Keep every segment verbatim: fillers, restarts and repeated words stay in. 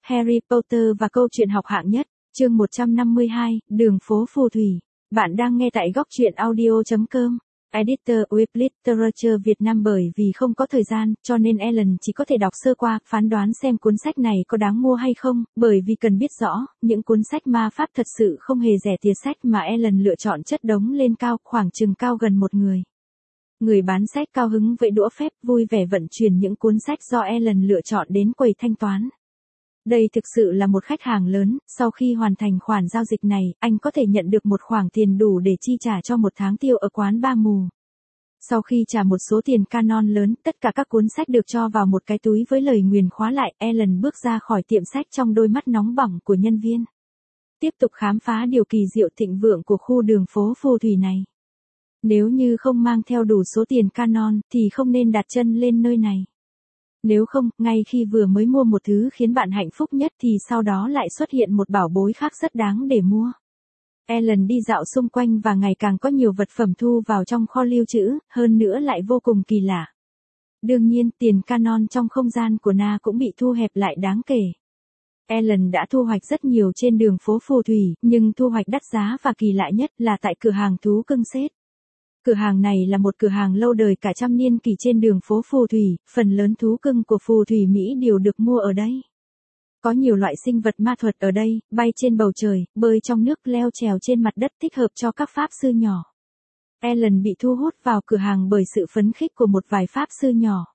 Harry Potter và câu chuyện học hạng nhất, chương một trăm năm mươi hai, đường phố phù thủy. Bạn đang nghe tại góc truyện audio chấm com. Editor with Literature Việt Nam. Bởi vì không có thời gian, cho nên Ellen chỉ có thể đọc sơ qua, phán đoán xem cuốn sách này có đáng mua hay không, bởi vì cần biết rõ, những cuốn sách ma pháp thật sự không hề rẻ tiền. Sách mà Ellen lựa chọn chất đống lên cao, khoảng chừng cao gần một người. Người bán sách cao hứng vẫy đũa phép, vui vẻ vận chuyển những cuốn sách do Ellen lựa chọn đến quầy thanh toán. Đây thực sự là một khách hàng lớn, sau khi hoàn thành khoản giao dịch này, anh có thể nhận được một khoản tiền đủ để chi trả cho một tháng tiêu ở quán bar mù. Sau khi trả một số tiền canon lớn, tất cả các cuốn sách được cho vào một cái túi với lời nguyền khóa lại. Ellen bước ra khỏi tiệm sách trong đôi mắt nóng bỏng của nhân viên. Tiếp tục khám phá điều kỳ diệu thịnh vượng của khu đường phố phù thủy này. Nếu như không mang theo đủ số tiền canon, thì không nên đặt chân lên nơi này. Nếu không, ngay khi vừa mới mua một thứ khiến bạn hạnh phúc nhất thì sau đó lại xuất hiện một bảo bối khác rất đáng để mua. Ellen đi dạo xung quanh và ngày càng có nhiều vật phẩm thu vào trong kho lưu trữ, hơn nữa lại vô cùng kỳ lạ. Đương nhiên, tiền canon trong không gian của Na cũng bị thu hẹp lại đáng kể. Ellen đã thu hoạch rất nhiều trên đường phố phù thủy, nhưng thu hoạch đắt giá và kỳ lạ nhất là tại cửa hàng thú cưng Seth. Cửa hàng này là một cửa hàng lâu đời cả trăm niên kỷ trên đường phố phù thủy, phần lớn thú cưng của phù thủy Mỹ đều được mua ở đây. Có nhiều loại sinh vật ma thuật ở đây, bay trên bầu trời, bơi trong nước, leo trèo trên mặt đất, thích hợp cho các pháp sư nhỏ. Ellen bị thu hút vào cửa hàng bởi sự phấn khích của một vài pháp sư nhỏ.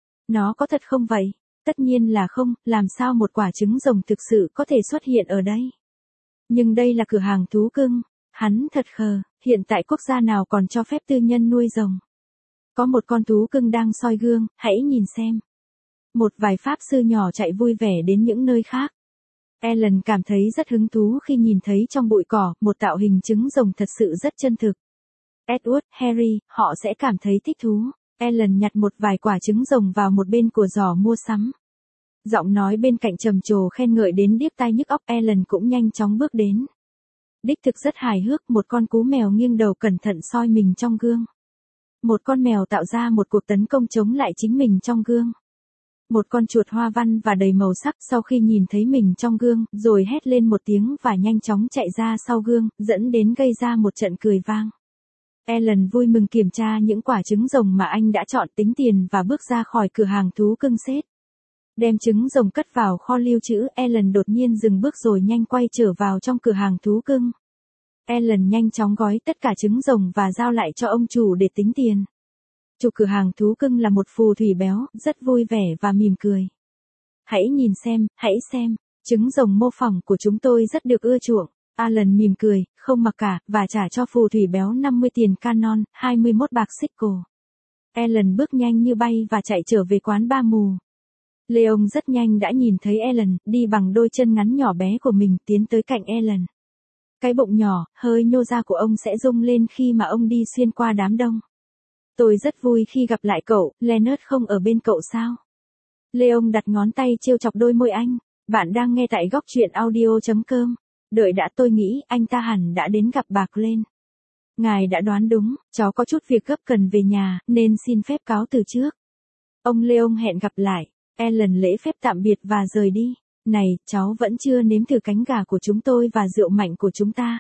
Nó có thật không vậy? Tất nhiên là không, làm sao một quả trứng rồng thực sự có thể xuất hiện ở đây? Nhưng đây là cửa hàng thú cưng. Hắn thật khờ, hiện tại quốc gia nào còn cho phép tư nhân nuôi rồng? Có một con thú cưng đang soi gương, hãy nhìn xem. Một vài pháp sư nhỏ chạy vui vẻ đến những nơi khác. Ellen cảm thấy rất hứng thú khi nhìn thấy trong bụi cỏ, một tạo hình trứng rồng thật sự rất chân thực. Edward, Harry, họ sẽ cảm thấy thích thú. Ellen nhặt một vài quả trứng rồng vào một bên của giỏ mua sắm. Giọng nói bên cạnh trầm trồ khen ngợi đến điếc tai nhức óc. Ellen cũng nhanh chóng bước đến. Đích thực rất hài hước, một con cú mèo nghiêng đầu cẩn thận soi mình trong gương. Một con mèo tạo ra một cuộc tấn công chống lại chính mình trong gương. Một con chuột hoa văn và đầy màu sắc sau khi nhìn thấy mình trong gương, rồi hét lên một tiếng và nhanh chóng chạy ra sau gương, dẫn đến gây ra một trận cười vang. Ellen vui mừng kiểm tra những quả trứng rồng mà anh đã chọn, tính tiền và bước ra khỏi cửa hàng thú cưng Seth. Đem trứng rồng cất vào kho lưu trữ, Ellen đột nhiên dừng bước rồi nhanh quay trở vào trong cửa hàng thú cưng. Ellen nhanh chóng gói tất cả trứng rồng và giao lại cho ông chủ để tính tiền. Chủ cửa hàng thú cưng là một phù thủy béo, rất vui vẻ và mỉm cười. Hãy nhìn xem, hãy xem, trứng rồng mô phỏng của chúng tôi rất được ưa chuộng. Alan mỉm cười, không mặc cả, và trả cho phù thủy béo năm mươi tiền canon, hai mươi mốt bạc sickle. Ellen bước nhanh như bay và chạy trở về quán bar mù. Leon rất nhanh đã nhìn thấy Ellen, đi bằng đôi chân ngắn nhỏ bé của mình, tiến tới cạnh Ellen. Cái bụng nhỏ, hơi nhô ra của ông sẽ rung lên khi mà ông đi xuyên qua đám đông. Tôi rất vui khi gặp lại cậu, Leonard không ở bên cậu sao? Leon đặt ngón tay trêu chọc đôi môi anh. Bạn đang nghe tại góc truyện audio chấm com. Đợi đã, tôi nghĩ anh ta hẳn đã đến gặp bà Glenn. Ngài đã đoán đúng, cháu có chút việc gấp cần về nhà, nên xin phép cáo từ trước. Ông Leon hẹn gặp lại. Ellen lễ phép tạm biệt và rời đi. Này, cháu vẫn chưa nếm thử cánh gà của chúng tôi và rượu mạnh của chúng ta.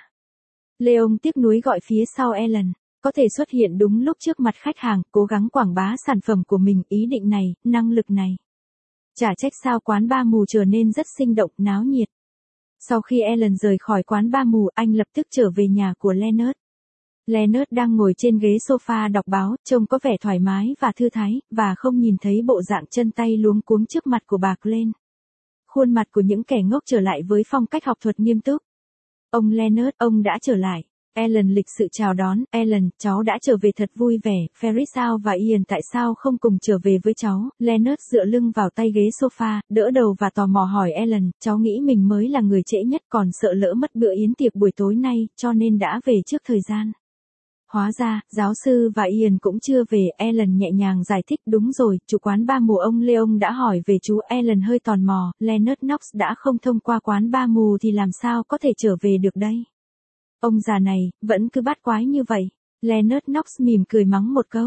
Leon tiếc nuối gọi phía sau Ellen. Có thể xuất hiện đúng lúc trước mặt khách hàng, cố gắng quảng bá sản phẩm của mình, ý định này, năng lực này. Chả trách sao quán bar mù trở nên rất sinh động, náo nhiệt. Sau khi Ellen rời khỏi quán bar mù, anh lập tức trở về nhà của Leonard. Leonard đang ngồi trên ghế sofa đọc báo, trông có vẻ thoải mái và thư thái, và không nhìn thấy bộ dạng chân tay luống cuống trước mặt của bà Glenn. Khuôn mặt của những kẻ ngốc trở lại với phong cách học thuật nghiêm túc. Ông Leonard, ông đã trở lại. Ellen lịch sự chào đón. Ellen, cháu đã trở về thật vui vẻ. Ferris sao và Ian tại sao không cùng trở về với cháu? Leonard dựa lưng vào tay ghế sofa, đỡ đầu và tò mò hỏi Ellen. Cháu nghĩ mình mới là người trễ nhất, còn sợ lỡ mất bữa yến tiệc buổi tối nay, cho nên đã về trước thời gian. Hóa ra, giáo sư và Ian cũng chưa về. Ellen nhẹ nhàng giải thích. Đúng rồi, chủ quán bar mù ông Leon đã hỏi về chú. Ellen hơi tò mò. Leonard Knox đã không thông qua quán bar mù thì làm sao có thể trở về được đây? Ông già này, vẫn cứ bắt quái như vậy. Leonard Knox mỉm cười mắng một câu.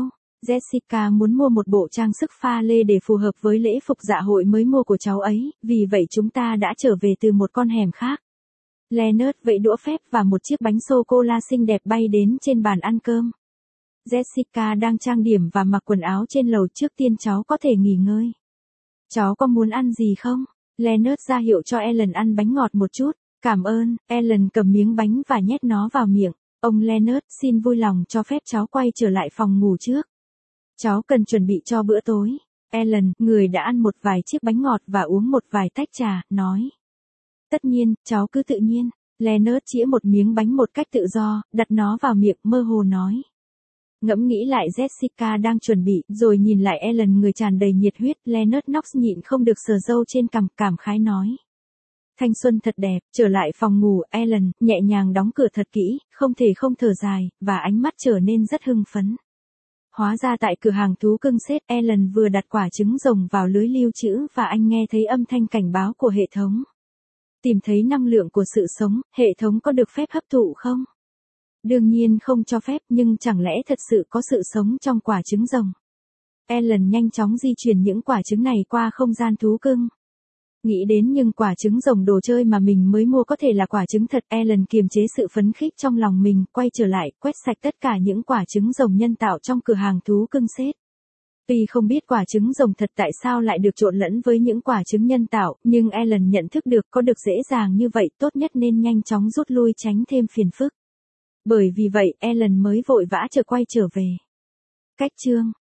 Jessica muốn mua một bộ trang sức pha lê để phù hợp với lễ phục dạ hội mới mua của cháu ấy, vì vậy chúng ta đã trở về từ một con hẻm khác. Leonard vẫy đũa phép và một chiếc bánh sô-cô-la xinh đẹp bay đến trên bàn ăn cơm. Jessica đang trang điểm và mặc quần áo trên lầu, trước tiên cháu có thể nghỉ ngơi. Cháu có muốn ăn gì không? Leonard ra hiệu cho Ellen ăn bánh ngọt một chút. Cảm ơn. Ellen cầm miếng bánh và nhét nó vào miệng. Ông Leonard, xin vui lòng cho phép cháu quay trở lại phòng ngủ trước. Cháu cần chuẩn bị cho bữa tối. Ellen, người đã ăn một vài chiếc bánh ngọt và uống một vài tách trà, nói. Tất nhiên, cháu cứ tự nhiên. Leonard chĩa một miếng bánh một cách tự do, đặt nó vào miệng, mơ hồ nói. Ngẫm nghĩ lại Jessica đang chuẩn bị, rồi nhìn lại Ellen người tràn đầy nhiệt huyết. Leonard Knox nhịn không được sờ râu trên cằm, cảm khái nói. Thanh xuân thật đẹp. Trở lại phòng ngủ, Ellen nhẹ nhàng đóng cửa thật kỹ, không thể không thở dài, và ánh mắt trở nên rất hưng phấn. Hóa ra tại cửa hàng thú cưng Seth, Ellen vừa đặt quả trứng rồng vào lưới lưu trữ và anh nghe thấy âm thanh cảnh báo của hệ thống. Tìm thấy năng lượng của sự sống, hệ thống có được phép hấp thụ không? Đương nhiên không cho phép, nhưng chẳng lẽ thật sự có sự sống trong quả trứng rồng? Ellen nhanh chóng di chuyển những quả trứng này qua không gian thú cưng. Nghĩ đến nhưng quả trứng rồng đồ chơi mà mình mới mua có thể là quả trứng thật, Ellen kiềm chế sự phấn khích trong lòng mình, quay trở lại, quét sạch tất cả những quả trứng rồng nhân tạo trong cửa hàng thú cưng Seth. Tuy không biết quả trứng rồng thật tại sao lại được trộn lẫn với những quả trứng nhân tạo, nhưng Ellen nhận thức được có được dễ dàng như vậy, tốt nhất nên nhanh chóng rút lui tránh thêm phiền phức. Bởi vì vậy, Ellen mới vội vã trở quay trở về. Cách chương